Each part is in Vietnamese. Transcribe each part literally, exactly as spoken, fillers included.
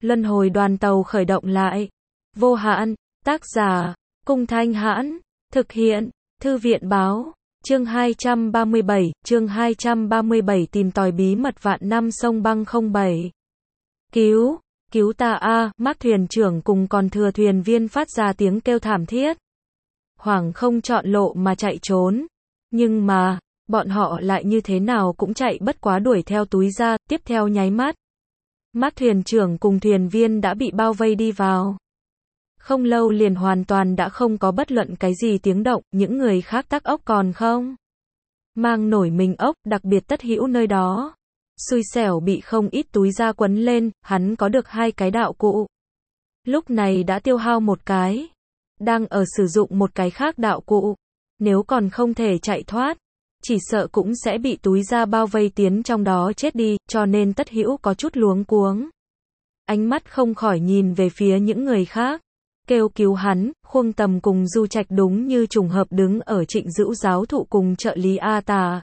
Luân hồi đoàn tàu khởi động lại. Vô hạn, tác giả, Cung Thanh Hãn, thực hiện, Thư viện Báo, chương hai trăm ba mươi bảy, chương hai trăm ba mươi bảy tìm tòi bí mật vạn năm sông băng không bảy. Cứu, cứu ta a, Mác thuyền trưởng cùng còn thừa thuyền viên phát ra tiếng kêu thảm thiết. Hoàng không chọn lộ mà chạy trốn. Nhưng mà, bọn họ lại như thế nào cũng chạy bất quá đuổi theo túi ra, tiếp theo nháy mắt. Mác thuyền trưởng cùng thuyền viên đã bị bao vây đi vào. Không lâu liền hoàn toàn đã không có bất luận cái gì tiếng động, những người khác tắc ốc còn không. Mang nổi mình ốc, đặc biệt Tất Hữu nơi đó. Xui xẻo bị không ít túi da quấn lên, hắn có được hai cái đạo cụ. Lúc này đã tiêu hao một cái. Đang ở sử dụng một cái khác đạo cụ. Nếu còn không thể chạy thoát, chỉ sợ cũng sẽ bị túi da bao vây tiến trong đó chết đi, cho nên Tất Hữu có chút luống cuống. Ánh mắt không khỏi nhìn về phía những người khác. Kêu cứu hắn, Khuông Tầm cùng Du Trạch đúng như trùng hợp đứng ở Trịnh Dữu giáo thụ cùng trợ lý A Tà.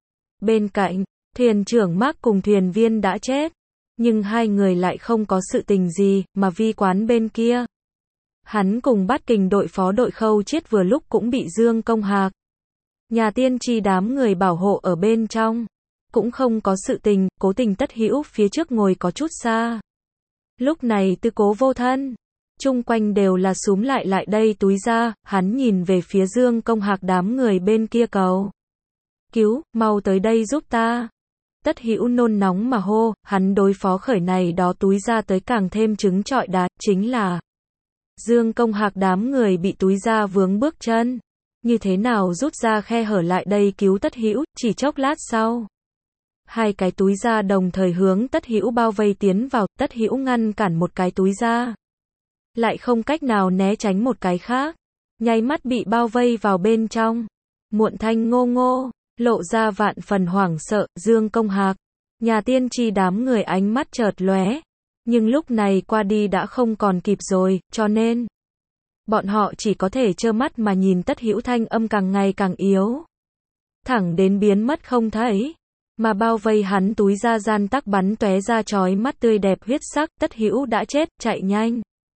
Bên cạnh, thuyền trưởng Mác cùng thuyền viên đã chết. Nhưng hai người lại không có sự tình gì, mà Vi Quán bên kia. Hắn cùng Bát Kình đội phó đội Khâu Chiết vừa lúc cũng bị Dương Công Hạc. Nhà tiên tri đám người bảo hộ ở bên trong. Cũng không có sự tình, Cố Tình Tất Hữu phía trước ngồi có chút xa. Lúc này Tư Cố vô thân. Chung quanh đều là súm lại lại đây túi ra, hắn nhìn về phía Dương Công Hạc đám người bên kia cầu. Cứu, mau tới đây giúp ta. Tất Hữu nôn nóng mà hô, hắn đối phó khởi này đó túi ra tới càng thêm trứng trọi đá, chính là Dương Công Hạc đám người bị túi ra vướng bước chân. Như thế nào rút ra khe hở lại đây cứu Tất Hữu, chỉ chốc lát sau. Hai cái túi da đồng thời hướng Tất Hữu bao vây tiến vào, Tất Hữu ngăn cản một cái túi da. Lại không cách nào né tránh một cái khác. Nháy mắt bị bao vây vào bên trong. Muộn thanh ngô ngô, lộ ra vạn phần hoảng sợ, Dương Công Hạc. Nhà tiên tri đám người ánh mắt chợt lóe. Nhưng lúc này qua đi đã không còn kịp rồi, cho nên bọn họ chỉ có thể trơ mắt mà nhìn Tất Hữu thanh âm càng ngày càng yếu. Thẳng đến biến mất không thấy. Mà bao vây hắn túi da gian tắc bắn tóe ra chói mắt tươi đẹp huyết sắc, Tất Hữu đã chết, chạy nhanh.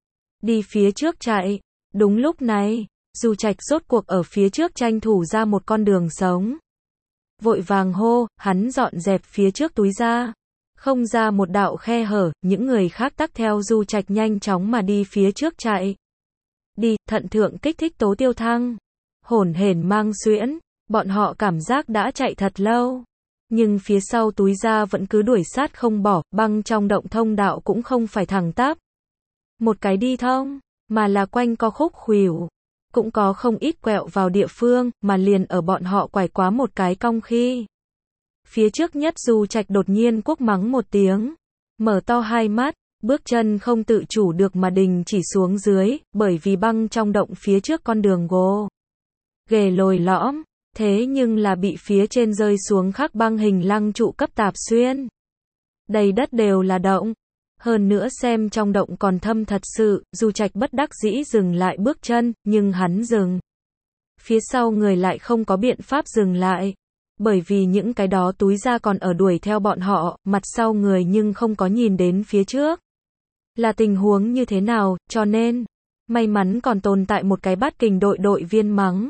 Đi phía trước chạy. Đúng lúc này, Du Trạch rốt cuộc ở phía trước tranh thủ ra một con đường sống. Vội vàng hô, hắn dọn dẹp phía trước túi da. Không ra một đạo khe hở, những người khác tắc theo Du Trạch nhanh chóng mà đi phía trước chạy. Đi, thận thượng kích thích tố tiêu thăng. Hổn hển mang xuyễn, bọn họ cảm giác đã chạy thật lâu. Nhưng phía sau túi da vẫn cứ đuổi sát không bỏ, băng trong động thông đạo cũng không phải thẳng tắp. Một cái đi thông, mà là quanh co khúc khuỷu. Cũng có không ít quẹo vào địa phương, mà liền ở bọn họ quải quá một cái cong khi. Phía trước nhất Du Trạch đột nhiên quốc mắng một tiếng. Mở to hai mắt, bước chân không tự chủ được mà đình chỉ xuống dưới, bởi vì băng trong động phía trước con đường gỗ. Ghề lồi lõm, thế nhưng là bị phía trên rơi xuống khắc băng hình lăng trụ cấp tạp xuyên. Đầy đất đều là động. Hơn nữa xem trong động còn thâm thật sự, Du Trạch bất đắc dĩ dừng lại bước chân, nhưng hắn dừng. Phía sau người lại không có biện pháp dừng lại. Bởi vì những cái đó túi da còn ở đuổi theo bọn họ, mặt sau người nhưng không có nhìn đến phía trước. Là tình huống như thế nào, cho nên, may mắn còn tồn tại một cái Bát Kình đội đội viên mắng.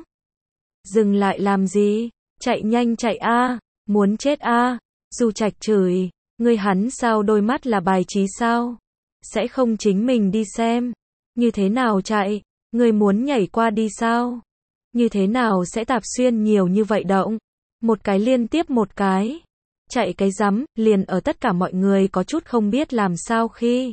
Dừng lại làm gì? Chạy nhanh chạy a, muốn chết a. Du Trạch chửi. Ngươi hắn sao đôi mắt là bài trí sao? Sẽ không chính mình đi xem. Như thế nào chạy? Ngươi muốn nhảy qua đi sao? Như thế nào sẽ tạp xuyên nhiều như vậy động? Một cái liên tiếp một cái. Chạy cái rắm, liền ở tất cả mọi người có chút không biết làm sao khi.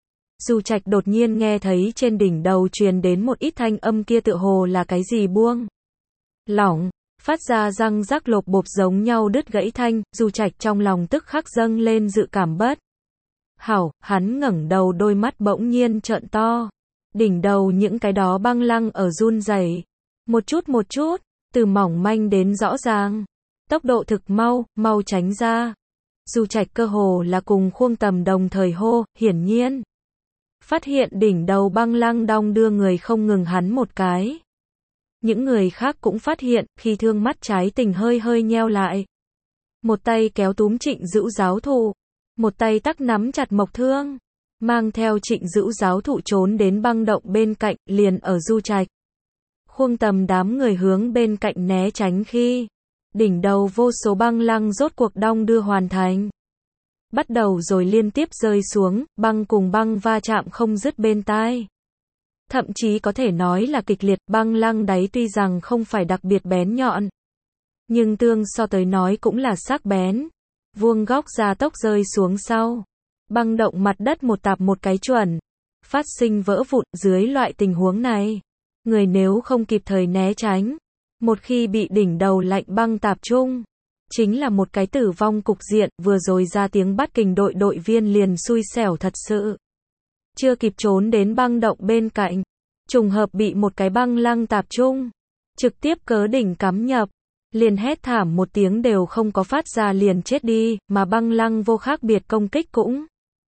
Du Trạch đột nhiên nghe thấy trên đỉnh đầu truyền đến một ít thanh âm kia tựa hồ là cái gì buông. Lỏng. Phát ra răng rắc lộp bộp giống nhau đứt gãy thanh, Du Trạch trong lòng tức khắc dâng lên dự cảm bất hảo, hắn ngẩng đầu đôi mắt bỗng nhiên trợn to. Đỉnh đầu những cái đó băng lăng ở run rẩy. Một chút một chút, từ mỏng manh đến rõ ràng. Tốc độ thực mau, mau tránh ra. Du Trạch cơ hồ là cùng Khuông Tầm đồng thời hô, hiển nhiên. Phát hiện đỉnh đầu băng lăng đong đưa người không ngừng hắn một cái. Những người khác cũng phát hiện, khi thương mắt trái tình hơi hơi nheo lại. Một tay kéo túm Trịnh Dữu giáo thụ, một tay tắc nắm chặt Mộc Thương. mang theo Trịnh Dữu giáo thụ trốn đến băng động bên cạnh, liền ở du trạch. Khuông Tầm đám người hướng bên cạnh né tránh khi đỉnh đầu vô số băng lăng rốt cuộc đong đưa hoàn thành. Bắt đầu rồi liên tiếp rơi xuống, băng cùng băng va chạm không dứt bên tai. Thậm chí có thể nói là kịch liệt, băng lăng đáy tuy rằng không phải đặc biệt bén nhọn, nhưng tương so tới nói cũng là sắc bén. Vuông góc gia tốc rơi xuống sau. Băng động mặt đất một tạp một cái chuẩn. Phát sinh vỡ vụn. Dưới loại tình huống này, người nếu không kịp thời né tránh, một khi bị đỉnh đầu lạnh băng tạp trung, chính là một cái tử vong cục diện. Vừa rồi ra tiếng bắt kình đội đội viên liền xui xẻo thật sự. Chưa kịp trốn đến băng động bên cạnh, trùng hợp bị một cái băng lăng tạp trung, trực tiếp cớ đỉnh cắm nhập, liền hét thảm một tiếng đều không có phát ra liền chết đi, mà băng lăng vô khác biệt công kích cũng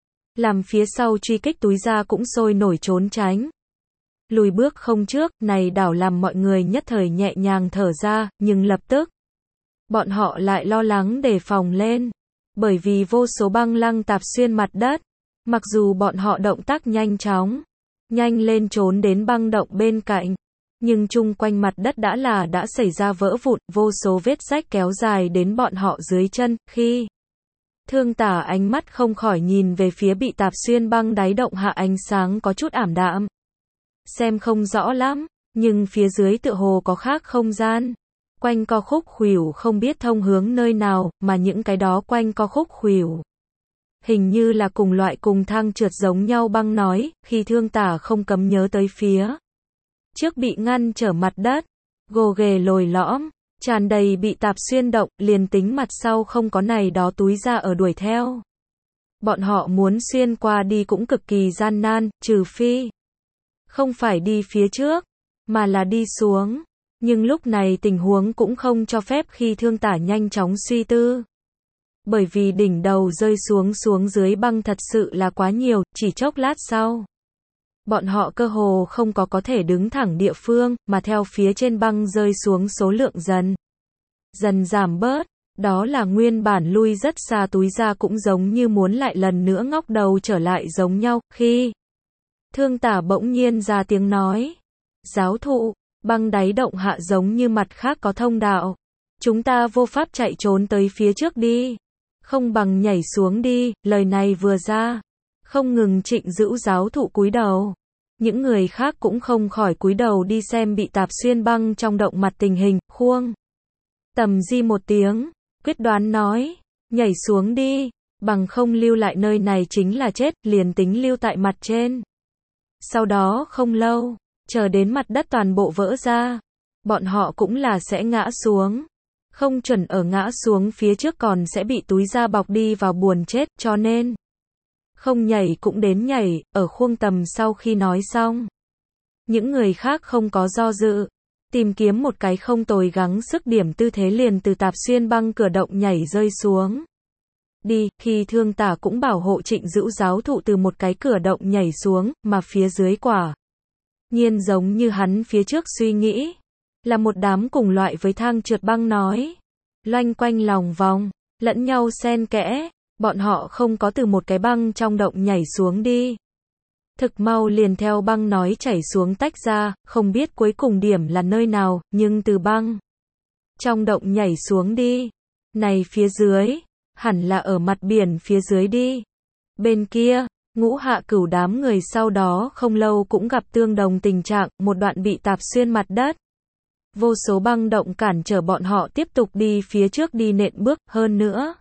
làm phía sau truy kích túi ra cũng sôi nổi trốn tránh. Lùi bước không trước, này đảo làm mọi người nhất thời nhẹ nhàng thở ra, nhưng lập tức, bọn họ lại lo lắng đề phòng lên, bởi vì vô số băng lăng tạp xuyên mặt đất. Mặc dù bọn họ động tác nhanh chóng, nhanh lên trốn đến băng động bên cạnh, nhưng chung quanh mặt đất đã là đã xảy ra vỡ vụn, vô số vết rách kéo dài đến bọn họ dưới chân. Khi Thương Tả ánh mắt không khỏi nhìn về phía bị tạp xuyên băng đáy động hạ, ánh sáng có chút ảm đạm, xem không rõ lắm, nhưng phía dưới tựa hồ có khác không gian, quanh co khúc khuỷu không biết thông hướng nơi nào, mà những cái đó quanh co khúc khuỷu hình như là cùng loại cùng thang trượt giống nhau băng nói. Khi Thương Tả không cấm nhớ tới phía trước bị ngăn trở mặt đất, gồ ghề lồi lõm, tràn đầy bị tạp xuyên động, liền tính mặt sau không có này đó túi ra ở đuổi theo, bọn họ muốn xuyên qua đi cũng cực kỳ gian nan, trừ phi không phải đi phía trước, mà là đi xuống. Nhưng lúc này tình huống cũng không cho phép Khi Thương Tả nhanh chóng suy tư. Bởi vì đỉnh đầu rơi xuống xuống dưới băng thật sự là quá nhiều, chỉ chốc lát sau, bọn họ cơ hồ không có có thể đứng thẳng địa phương, mà theo phía trên băng rơi xuống số lượng dần dần giảm bớt. Đó là nguyên bản lui rất xa túi ra cũng giống như muốn lại lần nữa ngóc đầu trở lại giống nhau. Khi Thương Tả bỗng nhiên ra tiếng nói, giáo thụ, băng đáy động hạ giống như mặt khác có thông đạo, chúng ta vô pháp chạy trốn tới phía trước đi, không bằng nhảy xuống đi. Lời này vừa ra, không ngừng Trịnh Dữu giáo thụ cúi đầu, những người khác cũng không khỏi cúi đầu đi xem bị tạp xuyên băng trong động mặt tình hình. Khuông Tầm di một tiếng, quyết đoán nói, nhảy xuống đi, bằng không lưu lại nơi này chính là chết, liền tính lưu tại mặt trên. Sau đó không lâu, chờ đến mặt đất toàn bộ vỡ ra, bọn họ cũng là sẽ ngã xuống. Không chuẩn ở ngã xuống phía trước còn sẽ bị túi da bọc đi vào buồn chết, cho nên không nhảy cũng đến nhảy. Ở Khuông Tầm sau khi nói xong, những người khác không có do dự, tìm kiếm một cái không tồi gắng sức điểm tư thế liền từ tạp xuyên băng cửa động nhảy rơi xuống đi. Khi Thương Tả cũng bảo hộ Trịnh Dữu giáo thụ từ một cái cửa động nhảy xuống, mà phía dưới quả nhiên giống như hắn phía trước suy nghĩ, là một đám cùng loại với thang trượt băng nói, loanh quanh lòng vòng, lẫn nhau xen kẽ. Bọn họ không có từ một cái băng trong động nhảy xuống đi, thực mau liền theo băng nói chảy xuống tách ra, không biết cuối cùng điểm là nơi nào, nhưng từ băng trong động nhảy xuống đi, này phía dưới, hẳn là ở mặt biển phía dưới đi. Bên kia, Ngũ Hạ Cửu đám người sau đó không lâu cũng gặp tương đồng tình trạng, một đoạn bị tạp xuyên mặt đất. Vô số băng động cản trở bọn họ tiếp tục đi phía trước đi nện bước. Hơn nữa,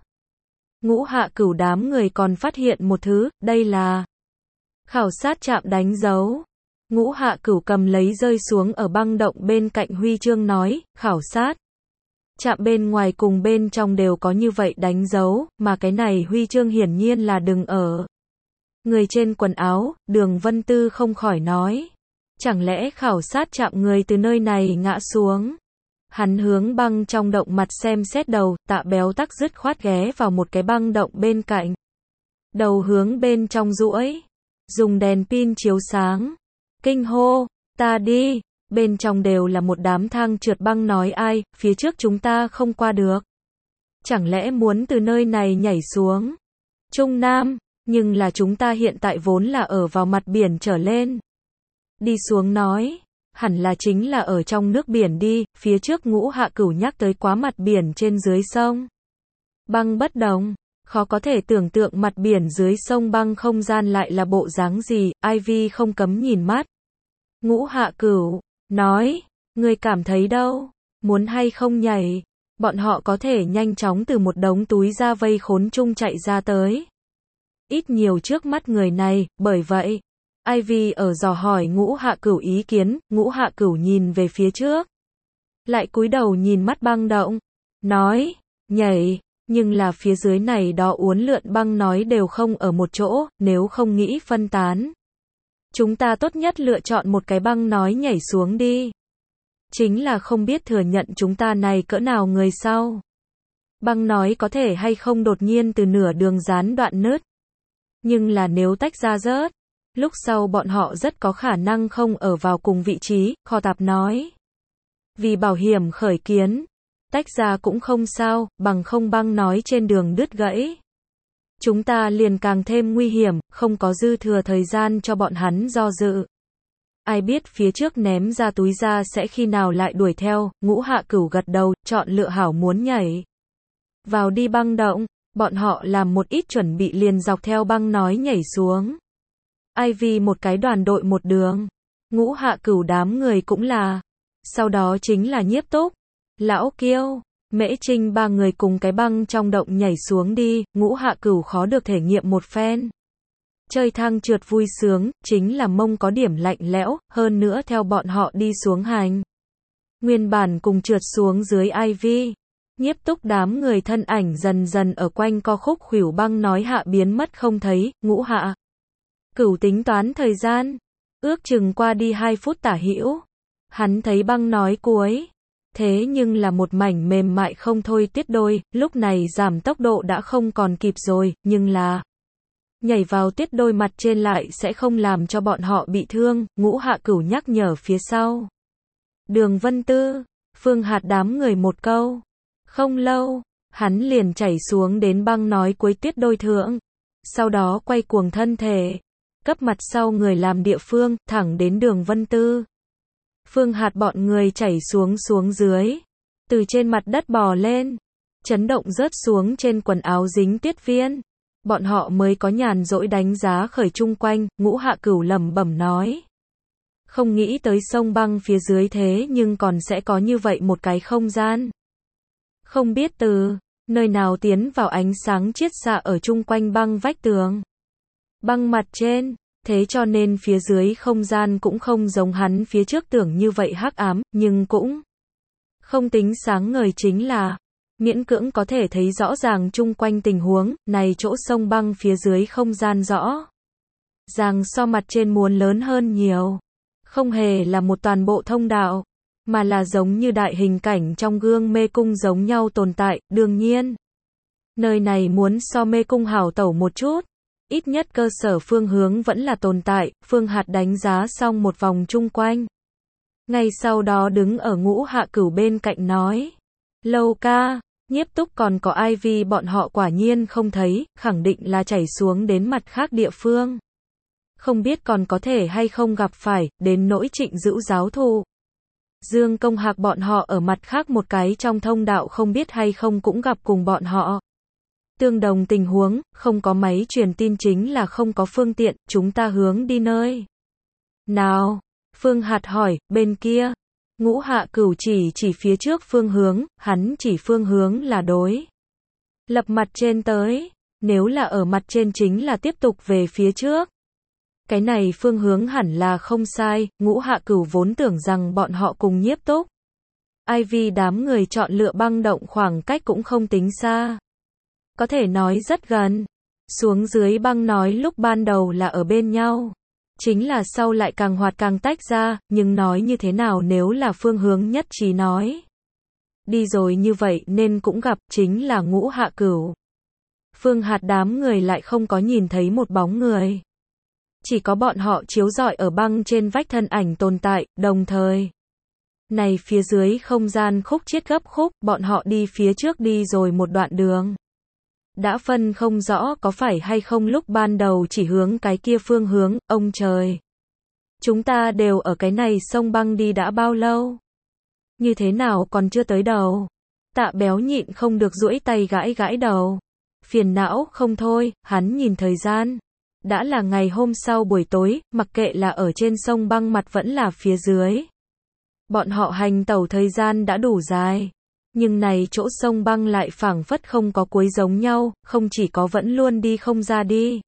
Ngũ Hạ Cửu đám người còn phát hiện một thứ, đây là khảo sát trạm đánh dấu. Ngũ Hạ Cửu cầm lấy rơi xuống ở băng động bên cạnh huy chương nói, khảo sát trạm bên ngoài cùng bên trong đều có như vậy đánh dấu, mà cái này huy chương hiển nhiên là đừng ở người trên quần áo. Đường Vân Tư không khỏi nói, chẳng lẽ khảo sát trạm người từ nơi này ngã xuống. Hắn hướng băng trong động mặt xem xét đầu, Tạ Béo tắc dứt khoát ghé vào một cái băng động bên cạnh, đầu hướng bên trong duỗi, dùng đèn pin chiếu sáng, kinh hô, ta đi. Bên trong đều là một đám thang trượt băng nói, ai, phía trước chúng ta không qua được, chẳng lẽ muốn từ nơi này nhảy xuống. Trung Nam, Nhưng là chúng ta hiện tại vốn là ở vào mặt biển trở lên. Đi xuống nói, hẳn là chính là ở trong nước biển đi, phía trước Ngũ Hạ Cửu nhắc tới quá mặt biển trên dưới sông. Băng bất động, khó có thể tưởng tượng mặt biển dưới sông băng không gian lại là bộ dáng gì, Ivy không cấm nhìn mắt. Ngũ Hạ Cửu, nói, ngươi cảm thấy đâu, muốn hay không nhảy, bọn họ có thể nhanh chóng từ một đống túi da vây khốn chung chạy ra tới. Ít nhiều trước mắt người này, bởi vậy, Ivy ở dò hỏi Ngũ Hạ Cửu ý kiến, Ngũ Hạ Cửu nhìn về phía trước. Lại cúi đầu nhìn mắt băng động, nói, nhảy, nhưng là phía dưới này đó uốn lượn băng nói đều không ở một chỗ, nếu không nghĩ phân tán. Chúng ta tốt nhất lựa chọn một cái băng nói nhảy xuống đi. Chính là không biết thừa nhận chúng ta này cỡ nào người sau. Băng nói có thể hay không đột nhiên từ nửa đường gián đoạn nứt. Nhưng là nếu tách ra rớt, lúc sau bọn họ rất có khả năng không ở vào cùng vị trí, Kho Tạp nói. Vì bảo hiểm khởi kiến, tách ra cũng không sao, bằng không băng nói trên đường đứt gãy. Chúng ta liền càng thêm nguy hiểm, không có dư thừa thời gian cho bọn hắn do dự. Ai biết phía trước ném ra túi ra sẽ khi nào lại đuổi theo, Ngũ Hạ Cửu gật đầu, chọn lựa hảo muốn nhảy. Vào đi băng động, bọn họ làm một ít chuẩn bị liền dọc theo băng nói nhảy xuống. Ivy một cái đoàn đội một đường, Ngũ Hạ Cửu đám người cũng là. Sau đó chính là Nhiếp Túc, Lão Kiêu, Mễ Trinh ba người cùng cái băng trong động nhảy xuống đi, Ngũ Hạ Cửu khó được thể nghiệm một phen. Chơi thang trượt vui sướng, chính là mông có điểm lạnh lẽo, hơn nữa theo bọn họ đi xuống hành. Nguyên bản cùng trượt xuống dưới Ivy. Nhiếp Túc đám người thân ảnh dần dần ở quanh co khúc khuỷu băng nói hạ biến mất không thấy, Ngũ Hạ Cửu tính toán thời gian, ước chừng qua đi hai phút tả hữu. Hắn thấy băng nói cuối, thế nhưng là một mảnh mềm mại không thôi tuyết đôi, lúc này giảm tốc độ đã không còn kịp rồi, nhưng là nhảy vào tuyết đôi mặt trên lại sẽ không làm cho bọn họ bị thương, Ngũ Hạ Cửu nhắc nhở phía sau. Đường Vân Tư, Phương Hạt đám người một câu. Không lâu, hắn liền chảy xuống đến băng nói cuối tuyết đôi thượng. Sau đó quay cuồng thân thể, cấp mặt sau người làm địa phương, thẳng đến đường Vân Tư. Phương Hạt bọn người chảy xuống xuống dưới, từ trên mặt đất bò lên, chấn động rớt xuống trên quần áo dính tuyết viên. Bọn họ mới có nhàn rỗi đánh giá khởi chung quanh, Ngũ Hạ Cửu lẩm bẩm nói. Không nghĩ tới sông băng phía dưới thế nhưng còn sẽ có như vậy một cái không gian. Không biết từ nơi nào tiến vào ánh sáng chiết xạ ở chung quanh băng vách tường. Băng mặt trên, thế cho nên phía dưới không gian cũng không giống hắn phía trước tưởng như vậy hắc ám, nhưng cũng không tính sáng ngời chính là miễn cưỡng có thể thấy rõ ràng chung quanh tình huống, này chỗ sông băng phía dưới không gian rõ ràng so mặt trên muốn lớn hơn nhiều. Không hề là một toàn bộ thông đạo, mà là giống như đại hình cảnh trong gương mê cung giống nhau tồn tại, đương nhiên. Nơi này muốn so mê cung hảo tẩu một chút, ít nhất cơ sở phương hướng vẫn là tồn tại, Phương Hạt đánh giá xong một vòng chung quanh. Ngay sau đó đứng ở Ngũ Hạ Cửu bên cạnh nói, Lâu ca, Nhiếp Túc còn có Ivy bọn họ quả nhiên không thấy, khẳng định là chảy xuống đến mặt khác địa phương. Không biết còn có thể hay không gặp phải, đến nỗi Trịnh Dữu giáo thụ. Dương Công Hạc bọn họ ở mặt khác một cái trong thông đạo không biết hay không cũng gặp cùng bọn họ. Tương đồng tình huống, không có máy truyền tin chính là không có phương tiện, chúng ta hướng đi nơi nào? Phương Hạt hỏi, bên kia. Ngũ Hạ Cửu chỉ chỉ phía trước phương hướng, hắn chỉ phương hướng là đối lập mặt trên tới, nếu là ở mặt trên chính là tiếp tục về phía trước. Cái này phương hướng hẳn là không sai, Ngũ Hạ Cửu vốn tưởng rằng bọn họ cùng Nhiếp Túc. Ivy đám người chọn lựa băng động khoảng cách cũng không tính xa. Có thể nói rất gần. Xuống dưới băng nói lúc ban đầu là ở bên nhau. Chính là sau lại càng hoạt càng tách ra, nhưng nói như thế nào nếu là phương hướng nhất trí nói. Đi rồi như vậy nên cũng gặp chính là Ngũ Hạ Cửu. Phương Hạt đám người lại không có nhìn thấy một bóng người. Chỉ có bọn họ chiếu rọi ở băng trên vách thân ảnh tồn tại, đồng thời. Này phía dưới không gian khúc chiết gấp khúc, bọn họ đi phía trước đi rồi một đoạn đường. Đã phân không rõ có phải hay không lúc ban đầu chỉ hướng cái kia phương hướng, ông trời. Chúng ta đều ở cái này sông băng đi đã bao lâu? Như thế nào còn chưa tới đầu? Tạ Béo nhịn không được duỗi tay gãi gãi đầu. Phiền não không thôi, hắn nhìn thời gian. Đã là ngày hôm sau buổi tối, mặc kệ là ở trên sông băng mặt vẫn là phía dưới. Bọn họ hành tẩu thời gian đã đủ dài. Nhưng này chỗ sông băng lại phảng phất không có cuối giống nhau, không chỉ có vẫn luôn đi không ra đi.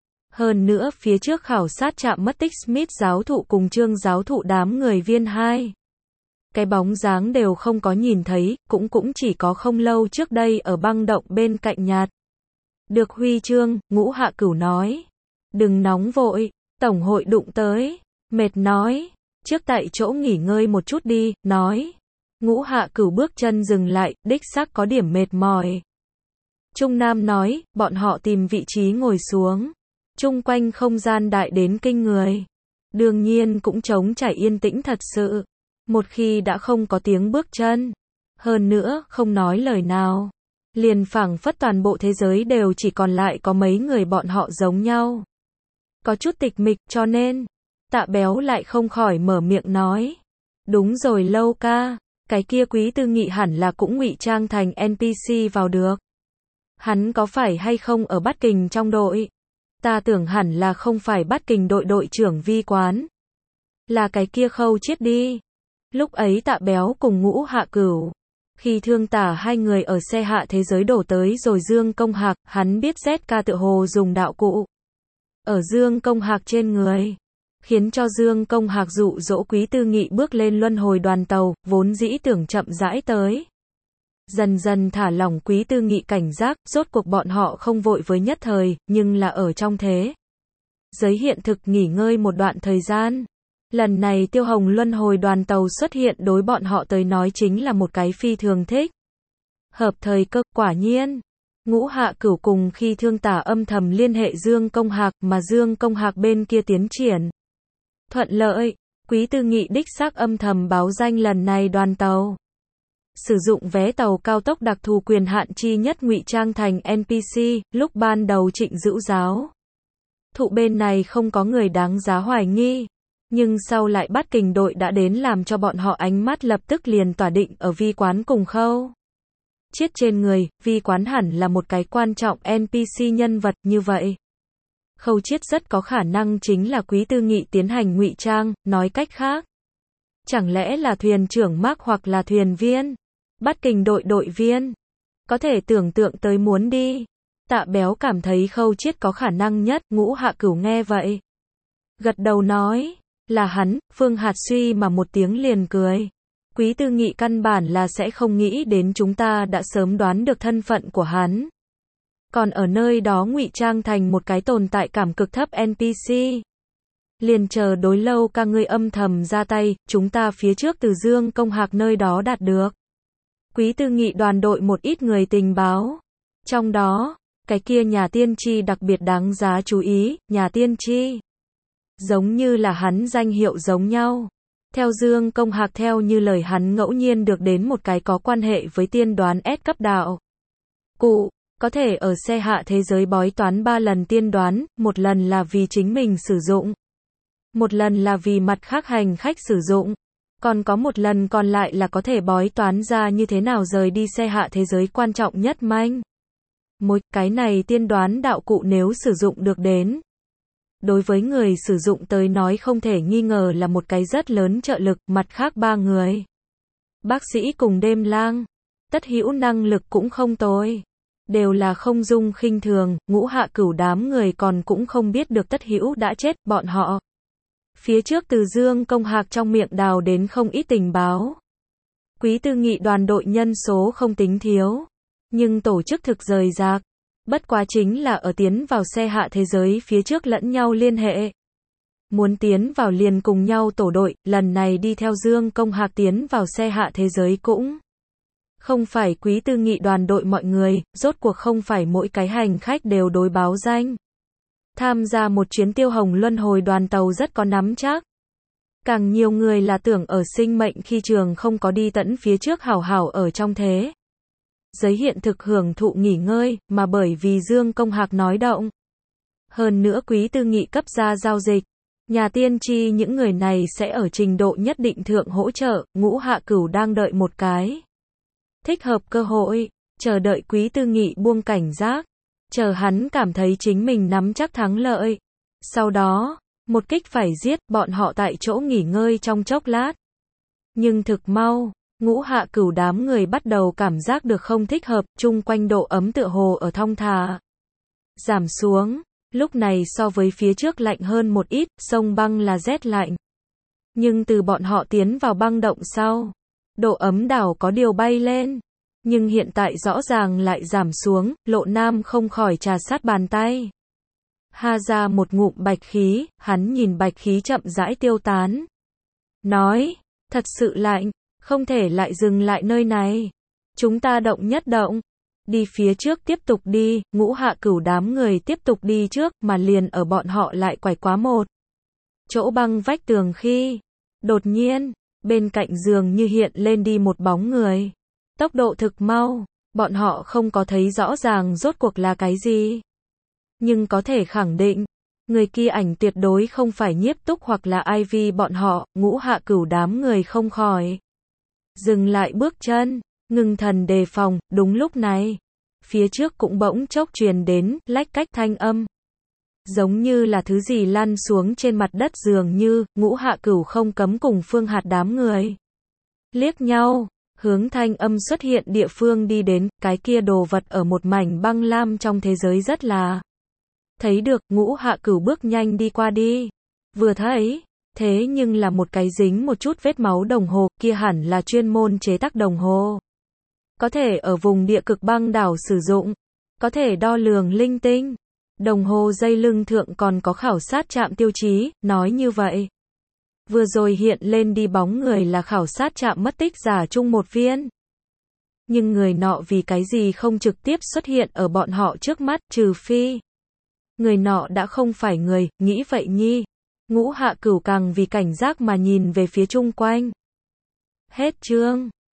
Hơn nữa phía trước khảo sát trạm mất tích Smith giáo thụ cùng Trương giáo thụ đám người viên hai. Cái bóng dáng đều không có nhìn thấy, cũng cũng chỉ có không lâu trước đây ở băng động bên cạnh nhạt. Được huy chương, Ngũ Hạ Cửu nói. Đừng nóng vội, tổng hội đụng tới. Mệt nói, trước tại chỗ nghỉ ngơi một chút đi, nói. Ngũ Hạ Cửu bước chân dừng lại, đích xác có điểm mệt mỏi. Trung Nam nói, bọn họ tìm vị trí ngồi xuống. Chung quanh không gian đại đến kinh người. Đương nhiên cũng trống trải yên tĩnh thật sự. Một khi đã không có tiếng bước chân. Hơn nữa, không nói lời nào. Liền phảng phất toàn bộ thế giới đều chỉ còn lại có mấy người bọn họ giống nhau. Có chút tịch mịch cho nên. Tạ Béo lại không khỏi mở miệng nói. Đúng rồi Lâu ca. Cái kia Quý Tư Nghị hẳn là cũng ngụy trang thành en pê xê vào được. Hắn có phải hay không ở Bát Kình trong đội? Ta tưởng hẳn là không phải Bát Kình đội đội trưởng Vi Quán. Là cái kia Khâu Chiết đi. Lúc ấy Tạ Béo cùng Ngũ Hạ Cửu. Khi Thương Tả hai người ở xe hạ thế giới đổ tới rồi Dương Công Hạc, hắn biết Z K tự hồ dùng đạo cụ. Ở Dương Công Hạc trên người. Khiến cho Dương Công Hạc dụ dỗ Quý Tư Nghị bước lên luân hồi đoàn tàu, vốn dĩ tưởng chậm rãi tới. Dần dần thả lỏng Quý Tư Nghị cảnh giác, rốt cuộc bọn họ không vội với nhất thời, nhưng là ở trong thế giới hiện thực nghỉ ngơi một đoạn thời gian. Lần này Tiêu Hồng luân hồi đoàn tàu xuất hiện đối bọn họ tới nói chính là một cái phi thường thích. Hợp thời cơ, quả nhiên. Ngũ Hạ Cửu cùng khi Thương Tả âm thầm liên hệ Dương Công Hạc, mà Dương Công Hạc bên kia tiến triển thuận lợi. Quý Tư Nghị đích xác âm thầm báo danh lần này đoàn tàu. Sử dụng vé tàu cao tốc đặc thù quyền hạn chi nhất ngụy trang thành en pê xê, lúc ban đầu Trịnh Dữu giáo thụ bên này không có người đáng giá hoài nghi. Nhưng sau lại Bát Kình đội đã đến làm cho bọn họ ánh mắt lập tức liền tỏa định ở Vi Quán cùng Khâu Chiết trên người. Vi Quán hẳn là một cái quan trọng en pê xê nhân vật như vậy. Khâu Chiết rất có khả năng chính là Quý Tư Nghị tiến hành ngụy trang, nói cách khác. Chẳng lẽ là thuyền trưởng Mark hoặc là thuyền viên? Bát Kình đội đội viên? Có thể tưởng tượng tới muốn đi. Tạ Béo cảm thấy Khâu Chiết có khả năng nhất, Ngũ Hạ Cửu nghe vậy. Gật đầu nói, là hắn, Phương Hạt suy mà một tiếng liền cười. Quý Tư Nghị căn bản là sẽ không nghĩ đến chúng ta đã sớm đoán được thân phận của hắn. Còn ở nơi đó ngụy trang thành một cái tồn tại cảm cực thấp en pê xê. Liền chờ đối Lâu ca ngươi âm thầm ra tay, chúng ta phía trước từ Dương Công Hạc nơi đó đạt được. Quý Tư Nghị đoàn đội một ít người tình báo. Trong đó, cái kia nhà tiên tri đặc biệt đáng giá chú ý, nhà tiên tri. Giống như là hắn danh hiệu giống nhau. Theo Dương Công Hạc theo như lời hắn ngẫu nhiên được đến một cái có quan hệ với tiên đoán S cấp đạo cụ. Có thể ở xe hạ thế giới bói toán ba lần tiên đoán, một lần là vì chính mình sử dụng. Một lần là vì mặt khác hành khách sử dụng. Còn có một lần còn lại là có thể bói toán ra như thế nào rời đi xe hạ thế giới quan trọng nhất manh. Một cái này tiên đoán đạo cụ nếu sử dụng được đến. Đối với người sử dụng tới nói không thể nghi ngờ là một cái rất lớn trợ lực, mặt khác ba người. Bác sĩ cùng Đêm Lang. Tất Hữu năng lực cũng không tồi. Đều là không dung khinh thường, Ngũ Hạ Cửu đám người còn cũng không biết được Tất Hữu đã chết, bọn họ. Phía trước từ Dương Công Hạc trong miệng đào đến không ít tình báo. Quý Tư Nghị đoàn đội nhân số không tính thiếu. Nhưng tổ chức thực rời rạc. Bất quá chính là ở tiến vào xe hạ thế giới phía trước lẫn nhau liên hệ. Muốn tiến vào liền cùng nhau tổ đội, lần này đi theo Dương Công Hạc tiến vào xe hạ thế giới cũng không phải Quý Tư Nghị đoàn đội mọi người, rốt cuộc không phải mỗi cái hành khách đều đối báo danh. Tham gia một chuyến Tiêu Hồng luân hồi đoàn tàu rất có nắm chắc. Càng nhiều người là tưởng ở sinh mệnh khi trường không có đi tận phía trước hảo hảo ở trong thế giới hiện thực hưởng thụ nghỉ ngơi, mà bởi vì Dương Công Hạc nói động. Hơn nữa Quý Tư Nghị cấp ra giao dịch. Nhà tiên tri những người này sẽ ở trình độ nhất định thượng hỗ trợ, Ngũ Hạ Cửu đang đợi một cái thích hợp cơ hội, chờ đợi Quý Tư Nghị buông cảnh giác, chờ hắn cảm thấy chính mình nắm chắc thắng lợi. Sau đó, một kích phải giết, bọn họ tại chỗ nghỉ ngơi trong chốc lát. Nhưng thực mau, Ngũ Hạ Cửu đám người bắt đầu cảm giác được không thích hợp, chung quanh độ ấm tựa hồ ở thong thả giảm xuống. Lúc này so với phía trước lạnh hơn một ít, sông băng là rét lạnh. Nhưng từ bọn họ tiến vào băng động sau, độ ấm đảo có điều bay lên. Nhưng hiện tại rõ ràng lại giảm xuống, Lộ Nam không khỏi trà sát bàn tay. Ha ra một ngụm bạch khí, hắn nhìn bạch khí chậm rãi tiêu tán. Nói, thật sự lạnh, không thể lại dừng lại nơi này. Chúng ta động nhất động. Đi phía trước tiếp tục đi, Ngũ Hạ Cửu đám người tiếp tục đi trước, mà liền ở bọn họ lại quải quá một chỗ băng vách tường khi, đột nhiên, bên cạnh giường như hiện lên đi một bóng người. Tốc độ thực mau, bọn họ không có thấy rõ ràng rốt cuộc là cái gì. Nhưng có thể khẳng định, người kia ảnh tuyệt đối không phải Nhiếp Túc hoặc là ai vi bọn họ, Ngũ Hạ Cửu đám người không khỏi dừng lại bước chân, ngưng thần đề phòng. Đúng lúc này, phía trước cũng bỗng chốc truyền đến lách cách thanh âm, giống như là thứ gì lăn xuống trên mặt đất, dường như Ngũ Hạ Cửu không cấm cùng Phương Hạt đám người liếc nhau, hướng thanh âm xuất hiện địa phương đi đến. Cái kia đồ vật ở một mảnh băng lam trong thế giới rất là thấy được. Ngũ Hạ Cửu bước nhanh đi qua đi, vừa thấy, thế nhưng là một cái dính một chút vết máu đồng hồ, kia hẳn là chuyên môn chế tác đồng hồ, có thể ở vùng địa cực băng đảo sử dụng, có thể đo lường linh tinh. Đồng hồ dây lưng thượng còn có khảo sát trạm tiêu chí, nói như vậy, vừa rồi hiện lên đi bóng người là khảo sát trạm mất tích giả chung một viên. Nhưng người nọ vì cái gì không trực tiếp xuất hiện ở bọn họ trước mắt, trừ phi người nọ đã không phải người, nghĩ vậy nhi. Ngũ Hạ Cửu càng vì cảnh giác mà nhìn về phía chung quanh. Hết chương.